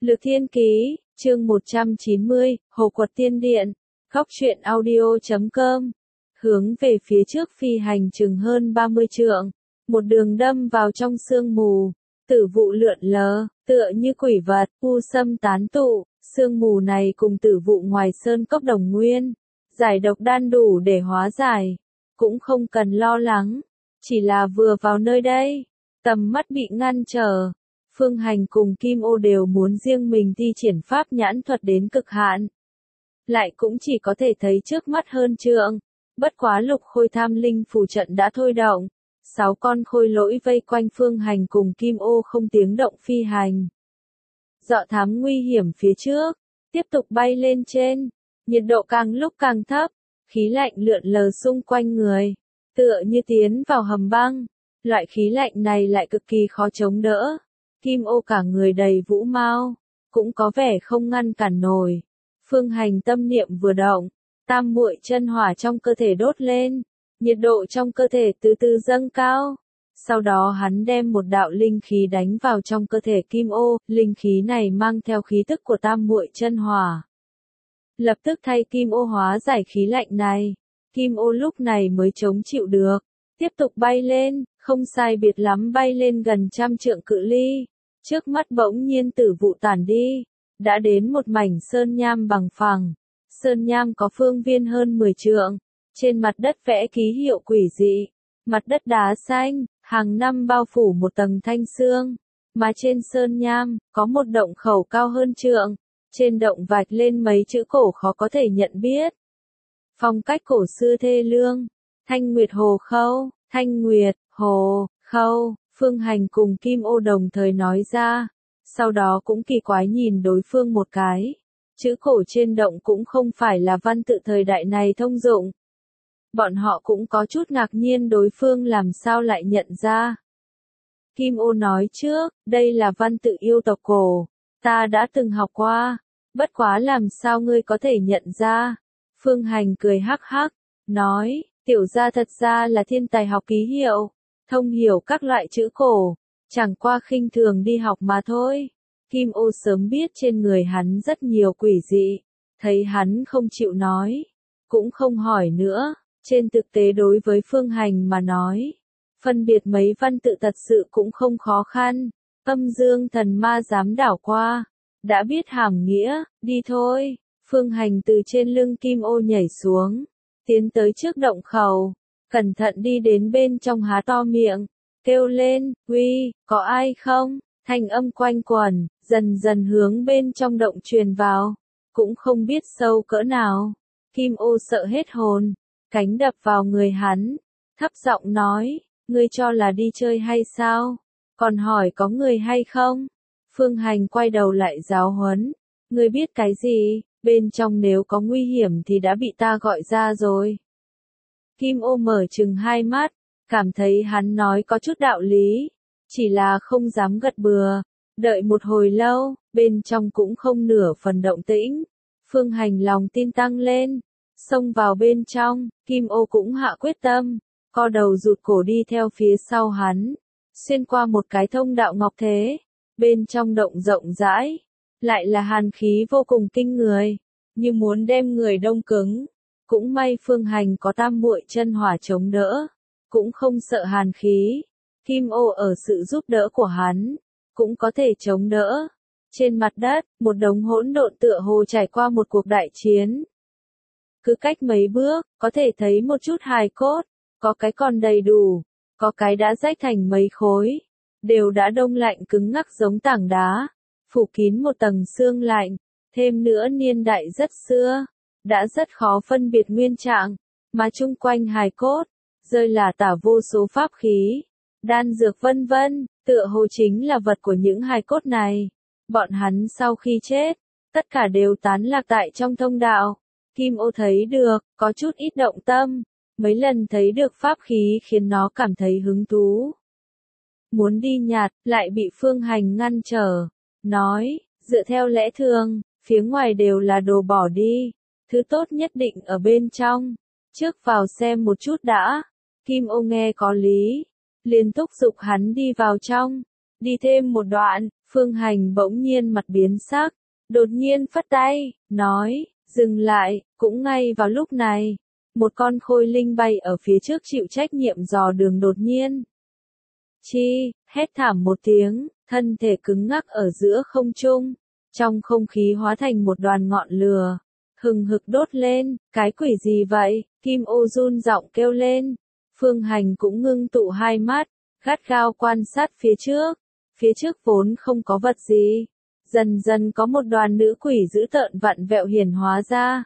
Lược Thiên Ký, chương 190, Hồ Quật Tiên Điện, Góc truyện audio.com. Hướng về phía trước phi hành chừng hơn 30 trượng, một đường đâm vào trong sương mù, tử vụ lượn lờ, tựa như quỷ vật, u sâm tán tụ, sương mù này cùng tử vụ ngoài sơn cốc đồng nguyên, giải độc đan đủ để hóa giải, cũng không cần lo lắng, chỉ là vừa vào nơi đây, tầm mắt bị ngăn trở. Phương Hành cùng Kim Ô đều muốn riêng mình thi triển pháp nhãn thuật đến cực hạn. Lại cũng chỉ có thể thấy trước mắt hơn trượng. Bất quá lục khôi tham linh phù trận đã thôi động. 6 con khôi lỗi vây quanh Phương Hành cùng Kim Ô không tiếng động phi hành. Dọ thám nguy hiểm phía trước. Tiếp tục bay lên trên. Nhiệt độ càng lúc càng thấp. Khí lạnh lượn lờ xung quanh người. Tựa như tiến vào hầm băng. Loại khí lạnh này lại cực kỳ khó chống đỡ. Kim Ô cả người đầy vũ mao, cũng có vẻ không ngăn cản nổi. Phương Hành tâm niệm vừa động, tam muội chân hỏa trong cơ thể đốt lên, nhiệt độ trong cơ thể từ từ dâng cao. Sau đó hắn đem một đạo linh khí đánh vào trong cơ thể Kim Ô, linh khí này mang theo khí tức của tam muội chân hỏa. Lập tức thay Kim Ô hóa giải khí lạnh này, Kim Ô lúc này mới chống chịu được, tiếp tục bay lên, không sai biệt lắm bay lên gần 100 trượng cự ly. Trước mắt bỗng nhiên tử vụ tản đi, đã đến một mảnh sơn nham bằng phẳng. Sơn nham có phương viên hơn 10 trượng, trên mặt đất vẽ ký hiệu quỷ dị, mặt đất đá xanh, hàng năm bao phủ một tầng thanh xương, mà trên sơn nham, có một động khẩu cao hơn trượng, trên động vạch lên mấy chữ cổ khó có thể nhận biết. Phong cách cổ xưa thê lương, Thanh Nguyệt Hồ Khâu, Thanh Nguyệt, Hồ, Khâu. Phương Hành cùng Kim Ô đồng thời nói ra, sau đó cũng kỳ quái nhìn đối phương một cái. Chữ cổ trên động cũng không phải là văn tự thời đại này thông dụng. Bọn họ cũng có chút ngạc nhiên đối phương làm sao lại nhận ra. Kim Ô nói trước, đây là văn tự yêu tộc cổ, ta đã từng học qua, bất quá làm sao ngươi có thể nhận ra. Phương Hành cười hắc hắc, nói, tiểu gia thật ra là thiên tài học ký hiệu. Thông hiểu các loại chữ cổ, chẳng qua khinh thường đi học mà thôi. Kim Ô sớm biết trên người hắn rất nhiều quỷ dị, thấy hắn không chịu nói, cũng không hỏi nữa. Trên thực tế đối với Phương Hành mà nói, phân biệt mấy văn tự thật sự cũng không khó khăn. Âm dương thần ma dám đảo qua, đã biết hàm nghĩa, đi thôi. Phương Hành từ trên lưng Kim Ô nhảy xuống, tiến tới trước động khẩu. Cẩn thận đi đến bên trong há to miệng, kêu lên, uy, có ai không? Thanh âm quanh quẩn, dần dần hướng bên trong động truyền vào, cũng không biết sâu cỡ nào. Kim Ô sợ hết hồn, cánh đập vào người hắn, thấp giọng nói, ngươi cho là đi chơi hay sao? Còn hỏi có người hay không? Phương Hành quay đầu lại giáo huấn, ngươi biết cái gì, bên trong nếu có nguy hiểm thì đã bị ta gọi ra rồi. Kim Ô mở trừng hai mắt, cảm thấy hắn nói có chút đạo lý, chỉ là không dám gật bừa. Đợi một hồi lâu, bên trong cũng không nửa phần động tĩnh. Phương Hành lòng tin tăng lên, xông vào bên trong, Kim Ô cũng hạ quyết tâm, co đầu rụt cổ đi theo phía sau hắn, xuyên qua một cái thông đạo ngọc thế. Bên trong động rộng rãi, lại là hàn khí vô cùng kinh người, như muốn đem người đông cứng. Cũng may Phương Hành có tam muội chân hỏa chống đỡ, cũng không sợ hàn khí. Kim Ô ở sự giúp đỡ của hắn, cũng có thể chống đỡ. Trên mặt đất, một đống hỗn độn tựa hồ trải qua một cuộc đại chiến. Cứ cách mấy bước, có thể thấy một chút hài cốt, có cái còn đầy đủ, có cái đã rách thành mấy khối, đều đã đông lạnh cứng ngắc giống tảng đá, phủ kín một tầng xương lạnh, thêm nữa niên đại rất xưa. Đã rất khó phân biệt nguyên trạng, mà chung quanh hài cốt, rơi là tả vô số pháp khí, đan dược vân vân, tựa hồ chính là vật của những hài cốt này. Bọn hắn sau khi chết, tất cả đều tán lạc tại trong thông đạo. Kim Ô thấy được, có chút ít động tâm, mấy lần thấy được pháp khí khiến nó cảm thấy hứng thú. Muốn đi nhặt, lại bị Phương Hành ngăn trở, nói, dựa theo lẽ thường, phía ngoài đều là đồ bỏ đi. Thứ tốt nhất định ở bên trong, trước vào xem một chút đã. Kim Ô nghe có lý, liền thúc giục hắn đi vào trong. Đi thêm một đoạn, Phương Hành bỗng nhiên mặt biến sắc, đột nhiên phất tay, nói, dừng lại, cũng ngay vào lúc này. Một con khôi linh bay ở phía trước chịu trách nhiệm dò đường đột nhiên. Hét thảm một tiếng, thân thể cứng ngắc ở giữa không trung, trong không khí hóa thành một đoàn ngọn lửa, hừng hực đốt lên, cái quỷ gì vậy, Kim Ô run giọng kêu lên. Phương Hành cũng ngưng tụ hai mắt, gắt gao quan sát phía trước vốn không có vật gì, dần dần có một đoàn nữ quỷ dữ tợn vặn vẹo hiển hóa ra.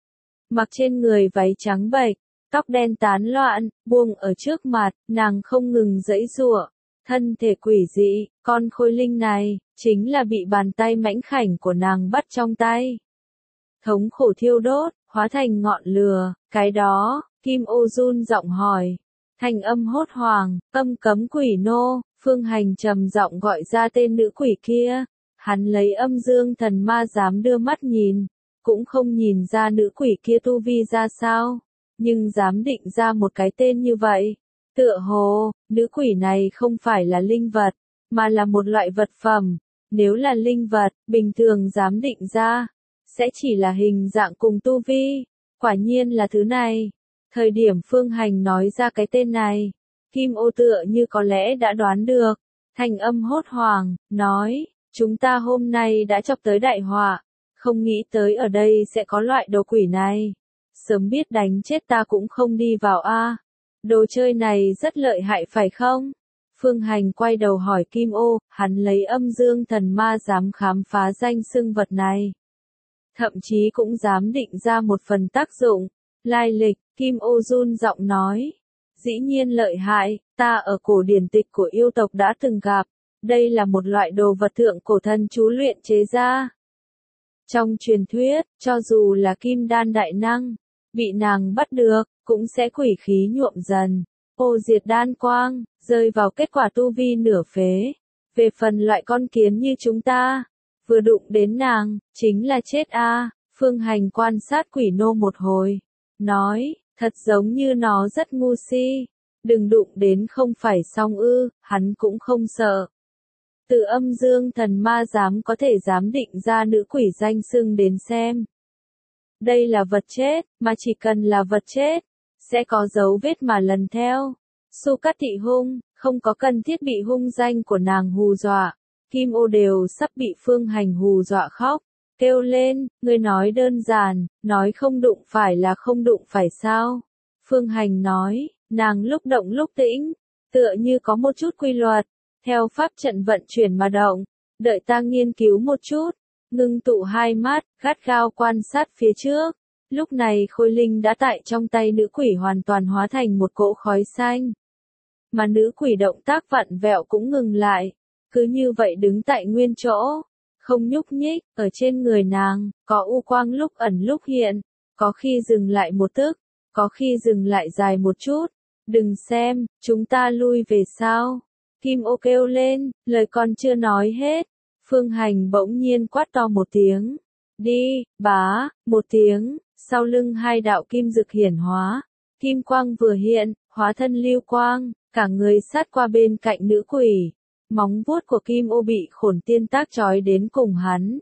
Mặc trên người váy trắng bệch, tóc đen tán loạn, buông ở trước mặt, nàng không ngừng giãy giụa, thân thể quỷ dị, con khôi linh này, chính là bị bàn tay mãnh khảnh của nàng bắt trong tay. Thống khổ thiêu đốt, hóa thành ngọn lửa, cái đó, Kim Ô run giọng hỏi. Thanh âm hốt hoảng, cấm quỷ nô, Phương Hành trầm giọng gọi ra tên nữ quỷ kia. Hắn lấy âm dương thần ma dám đưa mắt nhìn, cũng không nhìn ra nữ quỷ kia tu vi ra sao, nhưng dám định ra một cái tên như vậy. Tựa hồ, nữ quỷ này không phải là linh vật, mà là một loại vật phẩm. Nếu là linh vật, bình thường dám định ra, sẽ chỉ là hình dạng cùng tu vi. Quả nhiên là thứ này. Thời điểm Phương Hành nói ra cái tên này, Kim Ô tựa như có lẽ đã đoán được. Thanh âm hốt hoảng, nói, chúng ta hôm nay đã chọc tới đại họa, không nghĩ tới ở đây sẽ có loại đồ quỷ này. Sớm biết đánh chết ta cũng không đi vào a. Đồ chơi này rất lợi hại phải không? Phương Hành quay đầu hỏi Kim Ô, hắn lấy âm dương thần ma dám khám phá danh xưng vật này. Thậm chí cũng dám định ra một phần tác dụng, lai lịch, Kim Ô run giọng nói. Dĩ nhiên lợi hại, ta ở cổ điển tịch của yêu tộc đã từng gặp, đây là một loại đồ vật thượng cổ thần chú luyện chế ra. Trong truyền thuyết, cho dù là kim đan đại năng, bị nàng bắt được, cũng sẽ quỷ khí nhuộm dần, ô diệt đan quang, rơi vào kết quả tu vi nửa phế. Về phần loại con kiến như chúng ta, vừa đụng đến nàng, chính là chết a. Phương Hành quan sát quỷ nô một hồi, nói, thật giống như nó rất ngu si, đừng đụng đến không phải xong ư, hắn cũng không sợ. Từ âm dương thần ma dám dám định ra nữ quỷ danh xưng đến xem. Đây là vật chết, mà chỉ cần là vật chết, sẽ có dấu vết mà lần theo. Su Cát Thị Hung, không có cần thiết bị hung danh của nàng hù dọa. Kim Ô đều sắp bị Phương Hành hù dọa khóc, kêu lên, ngươi nói đơn giản, nói không đụng phải là không đụng phải sao? Phương Hành nói, nàng lúc động lúc tĩnh, tựa như có một chút quy luật, theo pháp trận vận chuyển mà động, đợi ta nghiên cứu một chút, ngưng tụ hai mắt, gắt gao quan sát phía trước. Lúc này khôi linh đã tại trong tay nữ quỷ hoàn toàn hóa thành một cỗ khói xanh. Mà nữ quỷ động tác vặn vẹo cũng ngừng lại, cứ như vậy đứng tại nguyên chỗ, không nhúc nhích, ở trên người nàng, có u quang lúc ẩn lúc hiện, có khi dừng lại một tức, có khi dừng lại dài một chút. Đừng xem, chúng ta lui về sao? Kim Ô kêu lên, lời còn chưa nói hết. Phương Hành bỗng nhiên quát to một tiếng. Đi, bá, một tiếng, sau lưng hai đạo kim dực hiển hóa. Kim quang vừa hiện, hóa thân lưu quang, cả người sát qua bên cạnh nữ quỷ. Móng vuốt của Kim Ô bị khổn tiên tác trói đến cùng hắn.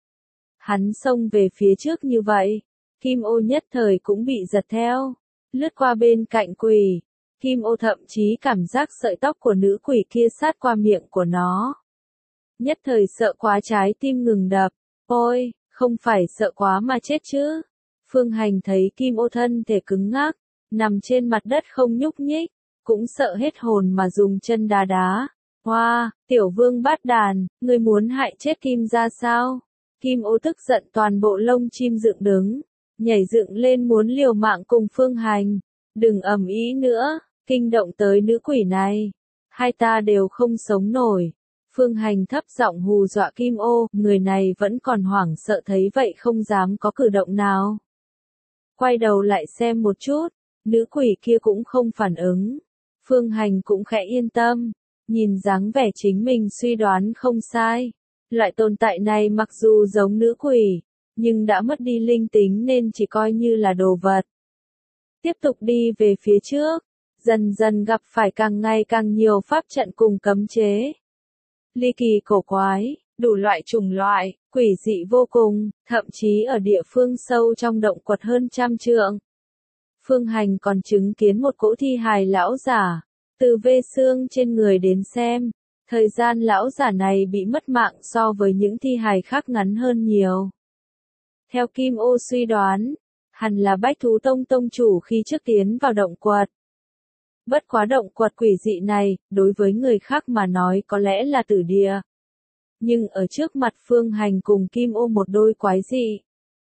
Hắn xông về phía trước như vậy, Kim Ô nhất thời cũng bị giật theo, lướt qua bên cạnh quỷ. Kim Ô thậm chí cảm giác sợi tóc của nữ quỷ kia sát qua miệng của nó. Nhất thời sợ quá trái tim ngừng đập, ôi, không phải sợ quá mà chết chứ. Phương Hành thấy Kim Ô thân thể cứng ngắc, nằm trên mặt đất không nhúc nhích, cũng sợ hết hồn mà dùng chân đá đá. Hoa, tiểu vương bát đàn, ngươi muốn hại chết Kim gia sao? Kim Ô tức giận toàn bộ lông chim dựng đứng, nhảy dựng lên muốn liều mạng cùng Phương Hành. Đừng ầm ĩ nữa, kinh động tới nữ quỷ này. Hai ta đều không sống nổi. Phương Hành thấp giọng hù dọa Kim Ô, người này vẫn còn hoảng sợ thấy vậy không dám có cử động nào. Quay đầu lại xem một chút, nữ quỷ kia cũng không phản ứng. Phương Hành cũng khẽ yên tâm, nhìn dáng vẻ chính mình suy đoán không sai. Loại tồn tại này mặc dù giống nữ quỷ, nhưng đã mất đi linh tính nên chỉ coi như là đồ vật. Tiếp tục đi về phía trước, dần dần gặp phải càng ngày càng nhiều pháp trận cùng cấm chế. ly kỳ cổ quái, đủ loại chủng loại, quỷ dị vô cùng, thậm chí ở địa phương sâu trong động quật hơn 100 trượng. Phương Hành còn chứng kiến một cỗ thi hài lão giả, từ vê xương trên người đến xem, thời gian lão giả này bị mất mạng so với những thi hài khác ngắn hơn nhiều. Theo Kim Ô suy đoán, hẳn là Bách Thú Tông tông chủ khi trước tiến vào động quật. Bất quá động quật quỷ dị này, đối với người khác mà nói có lẽ là tử địa. Nhưng ở trước mặt Phương Hành cùng Kim Ô một đôi quái dị,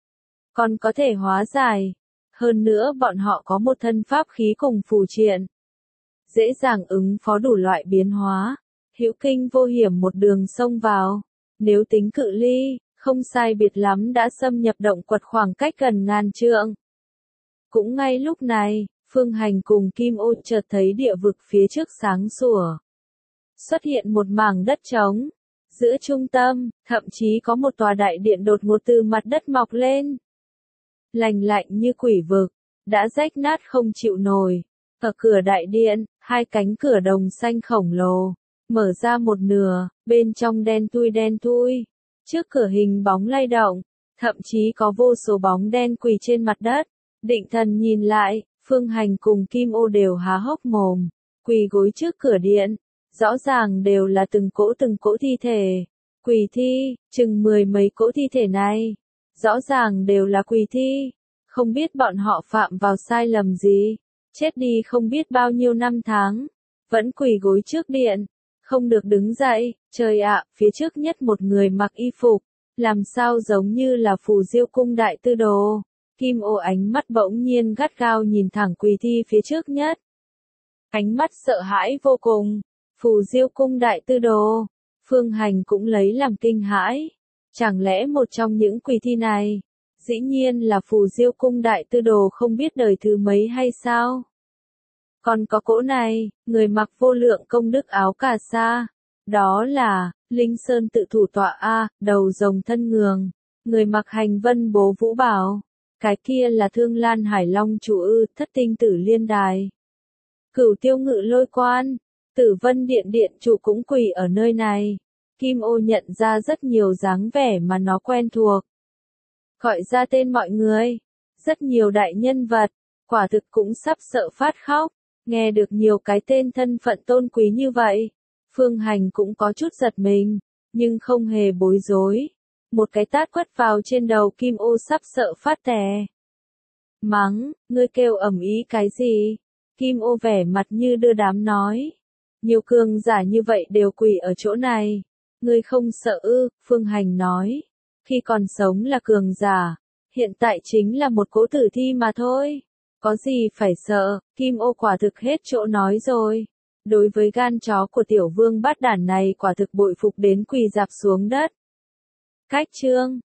còn có thể hóa giải. Hơn nữa bọn họ có một thân pháp khí cùng phù triện, dễ dàng ứng phó đủ loại biến hóa, hữu kinh vô hiểm một đường xông vào. Nếu tính cự ly, không sai biệt lắm đã xâm nhập động quật khoảng cách gần 1000 trượng. Cũng ngay lúc này, Phương Hành cùng Kim Ô chợt thấy địa vực phía trước sáng sủa. Xuất hiện một mảng đất trống. Giữa trung tâm, thậm chí có một tòa đại điện đột ngột từ mặt đất mọc lên. Lành lạnh như quỷ vực, đã rách nát không chịu nổi. Ở cửa đại điện, hai cánh cửa đồng xanh khổng lồ, mở ra một nửa, bên trong đen thui. Trước cửa hình bóng lay động, thậm chí có vô số bóng đen quỳ trên mặt đất. Định thần nhìn lại, Phương Hành cùng Kim Ô đều há hốc mồm, quỳ gối trước cửa điện. Rõ ràng đều là từng cỗ thi thể. Quỷ thi, chừng 10 mấy cỗ thi thể này. Rõ ràng đều là quỷ thi. Không biết bọn họ phạm vào sai lầm gì. Chết đi không biết bao nhiêu năm tháng. Vẫn quỳ gối trước điện. Không được đứng dậy. Trời ạ, phía trước nhất một người mặc y phục. Làm sao giống như là Phù Diêu cung đại tư đồ. Kim Ô ánh mắt bỗng nhiên gắt gao nhìn thẳng quỷ thi phía trước nhất. Ánh mắt sợ hãi vô cùng. Phù Diêu cung đại tư đồ. Phương Hành cũng lấy làm kinh hãi. Chẳng lẽ một trong những quỷ thi này, dĩ nhiên là Phù Diêu cung đại tư đồ không biết đời thứ mấy hay sao? Còn có cỗ này, người mặc vô lượng công đức áo cà sa. Đó là, Linh Sơn tự thủ tọa A, đầu rồng thân ngường. Người mặc hành vân bố vũ bảo. Cái kia là Thương Lan Hải Long chủ Thất tinh tử liên đài. Cửu Tiêu Ngự Lôi quan. Tử Vân Điện điện chủ cũng quỳ ở nơi này. Kim Ô nhận ra rất nhiều dáng vẻ mà nó quen thuộc. Gọi ra tên mọi người. Rất nhiều đại nhân vật. Quả thực cũng sắp sợ phát khóc. Nghe được nhiều cái tên thân phận tôn quý như vậy. Phương Hành cũng có chút giật mình. Nhưng không hề bối rối. Một cái tát quất vào trên đầu Kim Ô sắp sợ phát tè. Mắng, ngươi kêu ầm ĩ cái gì? Kim Ô vẻ mặt như đưa đám nói. Nhiều cường giả như vậy đều quỳ ở chỗ này. Ngươi không sợ ư? Phương Hành nói. Khi còn sống là cường giả. Hiện tại chính là một cỗ tử thi mà thôi. Có gì phải sợ? Kim Ô quả thực hết chỗ nói rồi. Đối với gan chó của tiểu vương bát đản này quả thực bội phục đến quỳ rạp xuống đất. Cách chương